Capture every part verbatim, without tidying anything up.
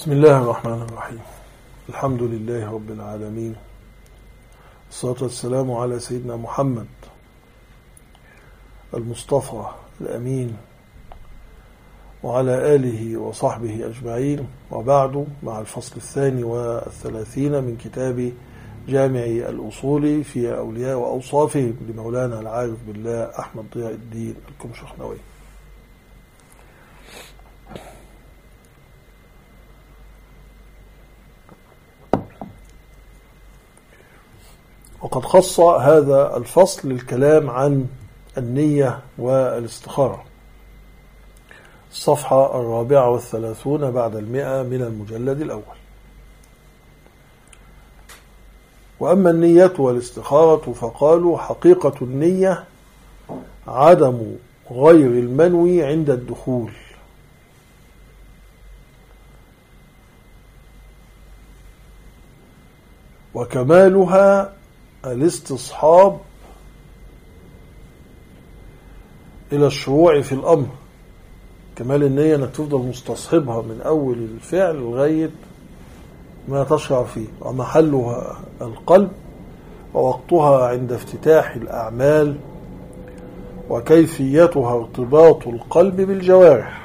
بسم الله الرحمن الرحيم. الحمد لله رب العالمين، الصلاة والسلام على سيدنا محمد المصطفى الأمين وعلى آله وصحبه أجمعين، وبعد، مع الفصل الثاني والثلاثين من كتاب جامع الأصول في أولياء وأوصافهم لمولانا العارف بالله أحمد ضياء الدين الكمشخنوي. وقد خص هذا الفصل الكلام عن النية والاستخارة، الصفحة الرابعة والثلاثون بعد المئة من المجلد الأول. وأما النية والاستخارة فقالوا: حقيقة النية عدم غير المنوي عند الدخول، وكمالها الاستصحاب إلى الشروع في الأمر. كمال النية أنك تفضل مستصحبها من أول الفعل لغاية ما تشرع فيه، ومحلها القلب، ووقتها عند افتتاح الأعمال، وكيفيتها ارتباط القلب بالجوارح.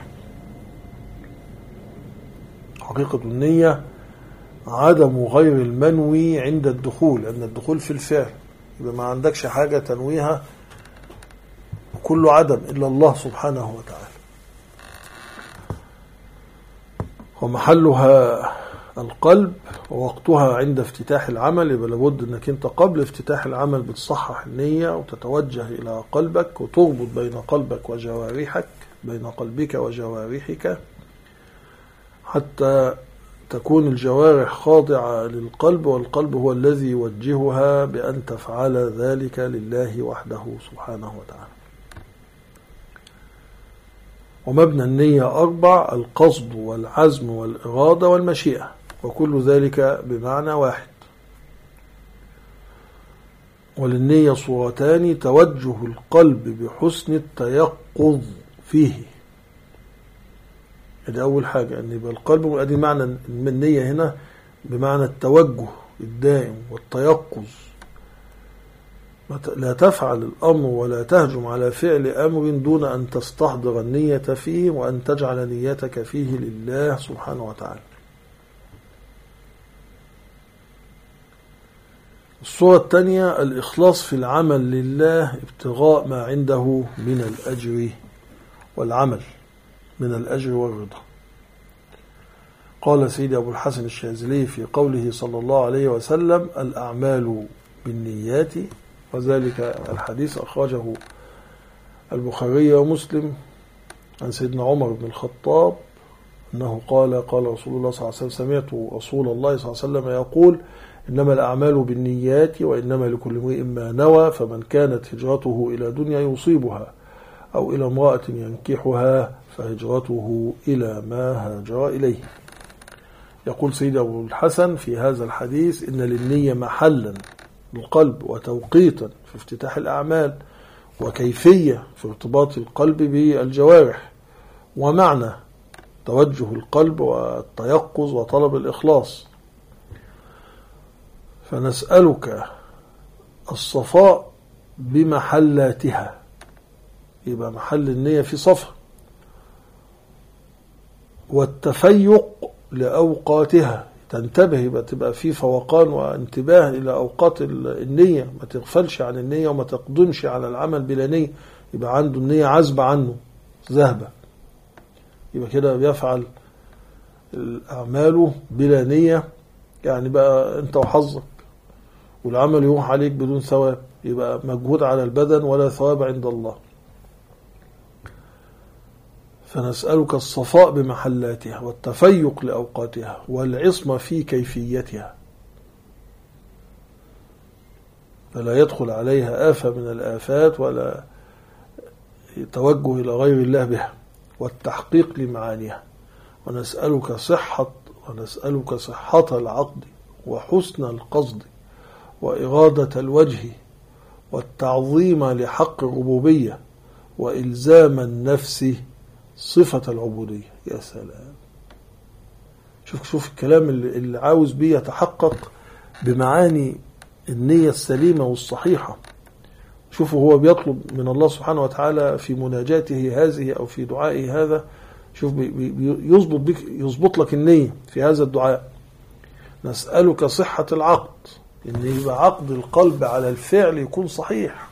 حقيقة النية عدم غير المنوي عند الدخول، لأن الدخول في الفعل، يبقى ما عندكش حاجة تنويها، كل عدم إلا الله سبحانه وتعالى. ومحلها القلب، ووقتها عند افتتاح العمل، يبقى لابد أنك أنت قبل افتتاح العمل بتصحح النية وتتوجه إلى قلبك، وتربط بين قلبك وجوارحك، بين قلبك وجوارحك، حتى تكون الجوارح خاضعة للقلب، والقلب هو الذي يوجهها بأن تفعل ذلك لله وحده سبحانه وتعالى. ومبنى النية أربع: القصد والعزم والإرادة والمشيئة، وكل ذلك بمعنى واحد. وللنية صورتان: توجه القلب بحسن التيقظ فيه، هذه أول حاجة، أن يبقى القلب، أدي معنى من النية هنا بمعنى التوجه الدائم والتيقظ. لا تفعل الأمر ولا تهجم على فعل أمر دون أن تستحضر النية فيه، وأن تجعل نيتك فيه لله سبحانه وتعالى. الصورة الثانية: الإخلاص في العمل لله ابتغاء ما عنده من الأجر والعمل، من الأجر والرضا. قال سيدي أبو الحسن الشاذلي في قوله صلى الله عليه وسلم: الأعمال بالنيات، وذلك الحديث أخرجه البخاري ومسلم عن سيدنا عمر بن الخطاب أنه قال: قال رسول الله صلى الله عليه وسلم: سمعت رسول الله صلى الله عليه وسلم يقول: إنما الأعمال بالنيات وإنما لكل امرئ ما نوى، فمن كانت هجرته إلى دنيا يصيبها أو إلى امرأة ينكحها فهجرته إلى ما هاجر إليه. يقول سيدي أبو الحسن في هذا الحديث: إن للنية محلا للقلب، وتوقيتا في افتتاح الأعمال، وكيفية في ارتباط القلب بالجوارح، ومعنى توجه القلب والتيقظ وطلب الإخلاص. فنسألك الصفاء بمحلاتها، يبقى محل النية في صفا، والتفيق لأوقاتها، تنتبه، يبقى تبقى في فوقان وانتباه إلى أوقات النية، ما تغفلش عن النية وما تقدمش على العمل بلا نية، يبقى عنده النية عزبة عنه ذهبة، يبقى كده بيفعل الأعمال بلا نية، يعني بقى أنت وحظك، والعمل يروح عليك بدون ثواب، يبقى مجهود على البدن ولا ثواب عند الله. فنسألك الصفاء بمحلاتها، والتفيق لأوقاتها، والعصمة في كيفيتها، فلا يدخل عليها آفة من الآفات ولا توجه إلى غير الله بها، والتحقيق لمعانيها. ونسألك صحة ونسألك صحة العقد، وحسن القصد، وإرادة الوجه، والتعظيم لحق الربوبية، وإلزام النفس صفة العبودية. يا سلام، شوف شوف الكلام اللي, اللي عاوز بيه يتحقق بمعاني النية السليمة والصحيحة. شوفوا هو بيطلب من الله سبحانه وتعالى في مناجاته هذه أو في دعائه هذا، شوف يضبط بك يضبط لك النية في هذا الدعاء. نسألك صحة العقد، إن يبقى عقد القلب على الفعل يكون صحيح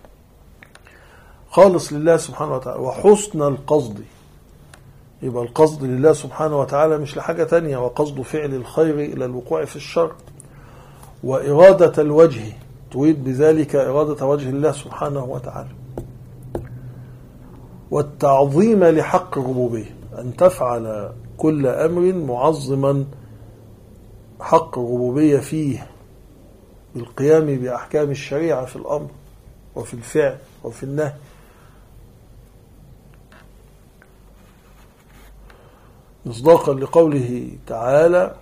خالص لله سبحانه وتعالى، وحسن القصد، يبقى القصد لله سبحانه وتعالى مش لحاجة تانية، وقصد فعل الخير إلى الوقوع في الشر، وإرادة الوجه، تريد بذلك إرادة وجه الله سبحانه وتعالى، والتعظيم لحق الربوبية، أن تفعل كل أمر معظما حق الربوبية فيه بالقيام بأحكام الشريعة في الأمر وفي الفعل وفي النهي. مصداقا لقوله تعالى: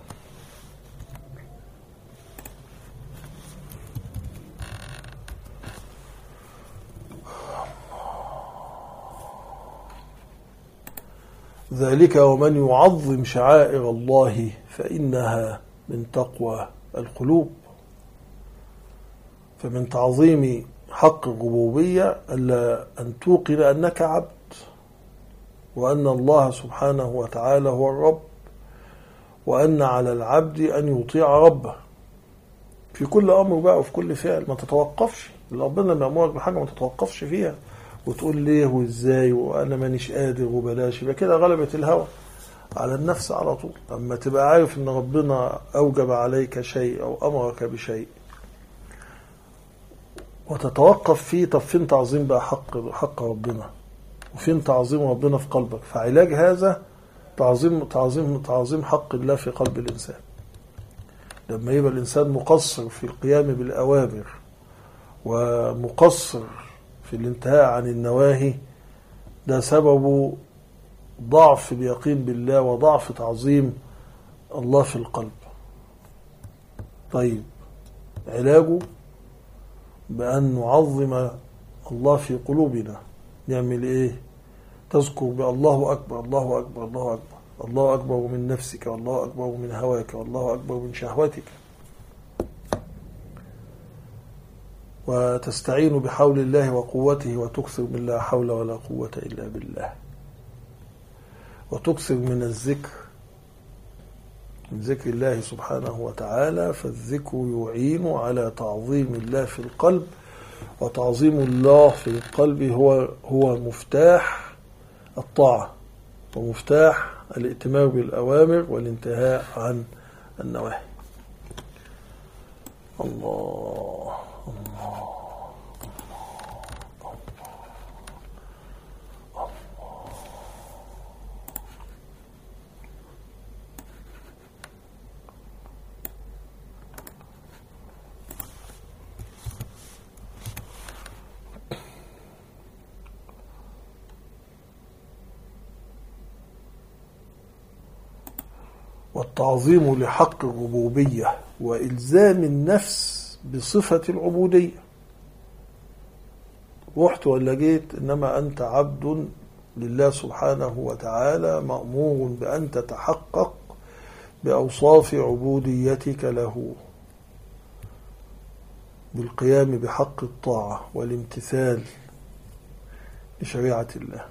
ذلك ومن يعظم شعائر الله فإنها من تقوى القلوب. فمن تعظيم حق الربوبية ألا أن توقن أنك عبد، وأن الله سبحانه وتعالى هو الرب، وأن على العبد أن يطيع ربه في كل أمر بقى وفي كل فعل. ما تتوقفش، ربنا لما يأمرك بحاجة ما تتوقفش فيها وتقول ليه وإزاي وأنا مانيش قادر وبلاش، يبقى كده غلبت الهوى على النفس على طول. أما تبقى عارف أن ربنا أوجب عليك شيء أو أمرك بشيء وتتوقف فيه، طب فين تعظيم بقى حق حق ربنا، وفين تعظيم ربنا في قلبك؟ فعلاج هذا تعظيم تعظيم تعظيم حق الله في قلب الإنسان. لما يبقى الإنسان مقصر في القيام بالأوامر ومقصر في الانتهاء عن النواهي، ده سبب ضعف اليقين بالله وضعف تعظيم الله في القلب. طيب علاجه بأن نعظم الله في قلوبنا. نعمل ايه؟ تذكر بالله أكبر الله أكبر الله أكبر الله أكبر من نفسك، والله أكبر من هواك، والله أكبر من شهوتك، وتستعين بحول الله وقوته، وتكثر من لا حول ولا قوة إلا بالله، وتكثر من الذكر، من ذكر الله سبحانه وتعالى. فالذكر يعين على تعظيم الله في القلب، وتعظيم الله في القلب هو هو مفتاح الطاعة ومفتاح الائتمار بالأوامر والانتهاء عن النواهي. الله الله والتعظيم لحق الربوبية وإلزام النفس بصفة العبودية. رحت ولا جيت، إنما أنت عبد لله سبحانه وتعالى، مأمور بأن تتحقق بأوصاف عبوديتك له بالقيام بحق الطاعة والامتثال لشريعة الله.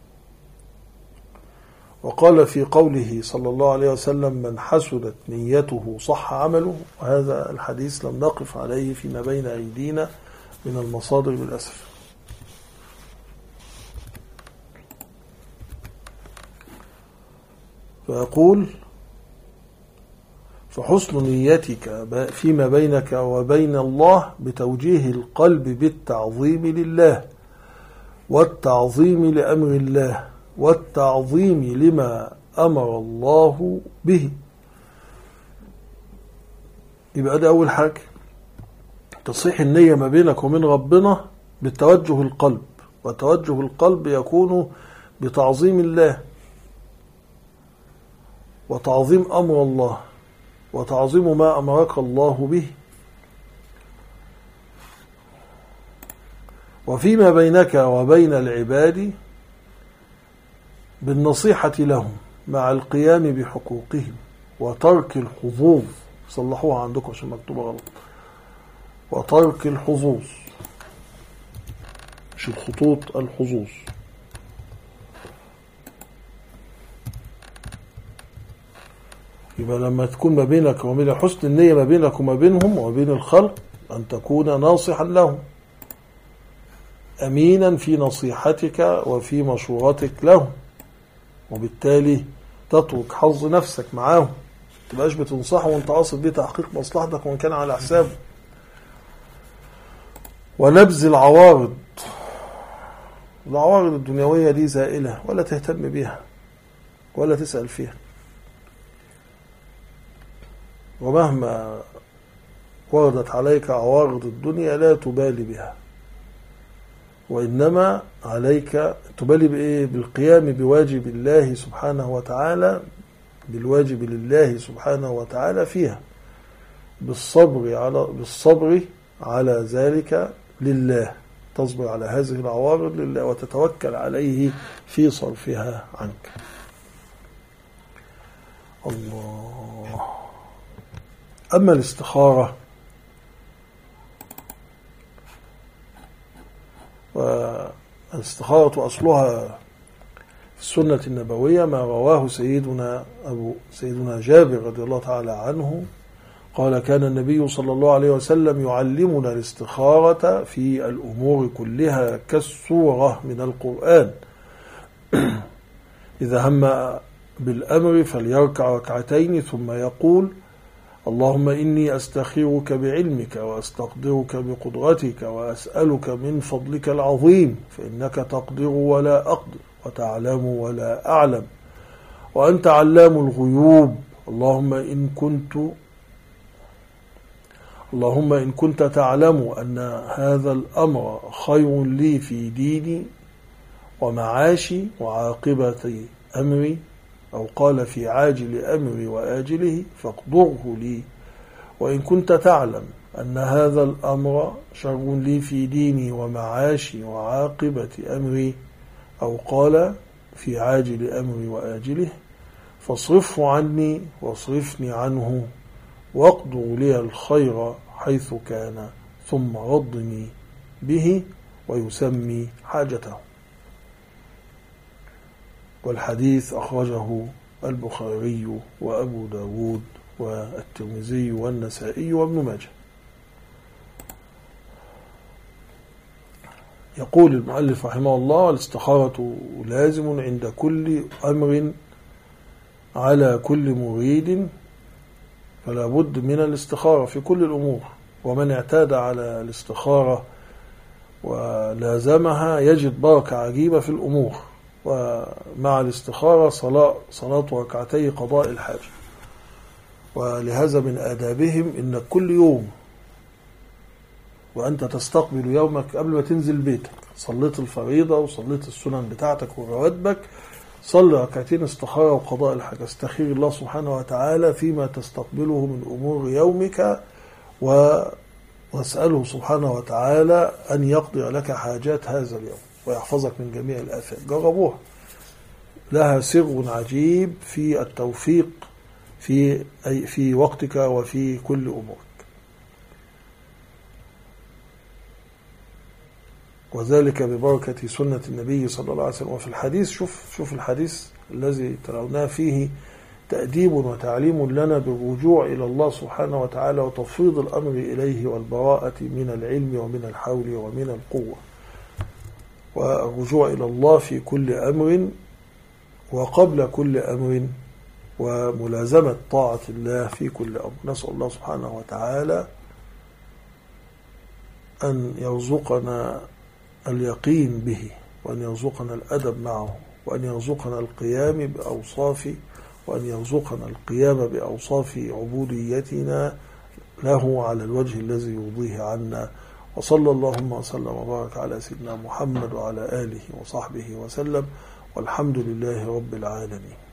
وقال في قوله صلى الله عليه وسلم: من حسنت نيته صح عمله. وهذا الحديث لم نقف عليه فيما بين أيدينا من المصادر بالأسف. فيقول: فحسن نيتك فيما بينك وبين الله بتوجيه القلب بالتعظيم لله، والتعظيم لأمر الله، والتعظيم لما أمر الله به. يبقى ده أول حاجة، تصحيح النية ما بينك ومن ربنا بالتوجه القلب، وتوجه القلب يكون بتعظيم الله وتعظيم أمر الله وتعظيم ما أمرك الله به. وفيما بينك وبين العباد بالنصيحة لهم مع القيام بحقوقهم وترك الحظوظ. صلحوها عندكم عشان مكتوبة غلط. وترك الحظوظ، مش الخطوط، الحظوظ. يبقى لما تكون ما بينك وبين حسن النية ما بينك وما بينهم وما بين الخلق أن تكون ناصحا لهم، أمينا في نصيحتك وفي مشورتك لهم، وبالتالي تترك حظ نفسك معاهم، تبقاش بتنصحه وانت قاصد بيه تحقيق مصلحتك وان كان على حسابه. ونبذ العوارض، العوارض الدنيوية دي زائلة ولا تهتم بيها ولا تسأل فيها، ومهما وردت عليك عوارض الدنيا لا تبالي بها، وإنما عليك تبالي بإيه؟ بالقيام بواجب الله سبحانه وتعالى، بالواجب لله سبحانه وتعالى فيها، بالصبر على بالصبر على ذلك لله، تصبر على هذه العوارض لله وتتوكل عليه في صرفها عنك. الله. أما الاستخارة والاستخارة أصلها في السنة النبوية ما رواه سيدنا أبو سيدنا جابر رضي الله تعالى عنه قال: كان النبي صلى الله عليه وسلم يعلمنا الاستخارة في الأمور كلها كالسورة من القرآن. إذا هم بالأمر فليركع ركعتين ثم يقول: اللهم إني أستخيرك بعلمك وأستقدرك بقدرتك وأسألك من فضلك العظيم، فإنك تقدر ولا أقدر وتعلم ولا أعلم وأنت علام الغيوب. اللهم إن كنت اللهم إن كنت تعلم أن هذا الأمر خير لي في ديني ومعاشي وعاقبة أمري، أو قال في عاجل أمري وآجله، فاقدره لي. وإن كنت تعلم أن هذا الأمر شر لي في ديني ومعاشي وعاقبة أمري، أو قال في عاجل أمري وآجله، فاصرفه عني واصرفني عنه، واقدر لي الخير حيث كان، ثم رضني به ويسمي حاجته. والحديث أخرجه البخاري وأبو داود والترمذي والنسائي وابن ماجه. يقول المؤلف رحمه الله: الاستخارة لازم عند كل أمر على كل مريد، فلا بد من الاستخارة في كل الأمور، ومن اعتاد على الاستخارة ولازمها يجد بركة عجيبة في الأمور. ومع الاستخارة صلاة صلاة ركعتي قضاء الحاجة، ولهذا من آدابهم إن كل يوم وأنت تستقبل يومك قبل ما تنزل بيتك، صليت الفريضة وصليت السنن بتاعتك ورواتبك، صلي ركعتين استخارة وقضاء الحاجة، استخير الله سبحانه وتعالى فيما تستقبله من أمور يومك، واسأله سبحانه وتعالى أن يقضي لك حاجات هذا اليوم ويحفظك من جميع الآفات. جربوها، لها سر عجيب في التوفيق في أي في وقتك وفي كل أمورك. وذلك ببركة سنة النبي صلى الله عليه وسلم. وفي الحديث، شوف شوف الحديث الذي ترونه فيه تأديب وتعليم لنا بالرجوع إلى الله سبحانه وتعالى وتفويض الأمر إليه والبراءة من العلم ومن الحول ومن القوة، والرجوع إلى الله في كل أمر وقبل كل أمر، وملازمة طاعة الله في كل أمر. نسأل الله سبحانه وتعالى أن يرزقنا اليقين به، وأن يرزقنا الأدب معه، وأن يرزقنا القيام بأوصاف وأن يرزقنا القيام بأوصاف عبوديتنا له على الوجه الذي يرضيه عنا. وصلى اللهم وسلم وبارك على سيدنا محمد وعلى آله وصحبه وسلم، والحمد لله رب العالمين.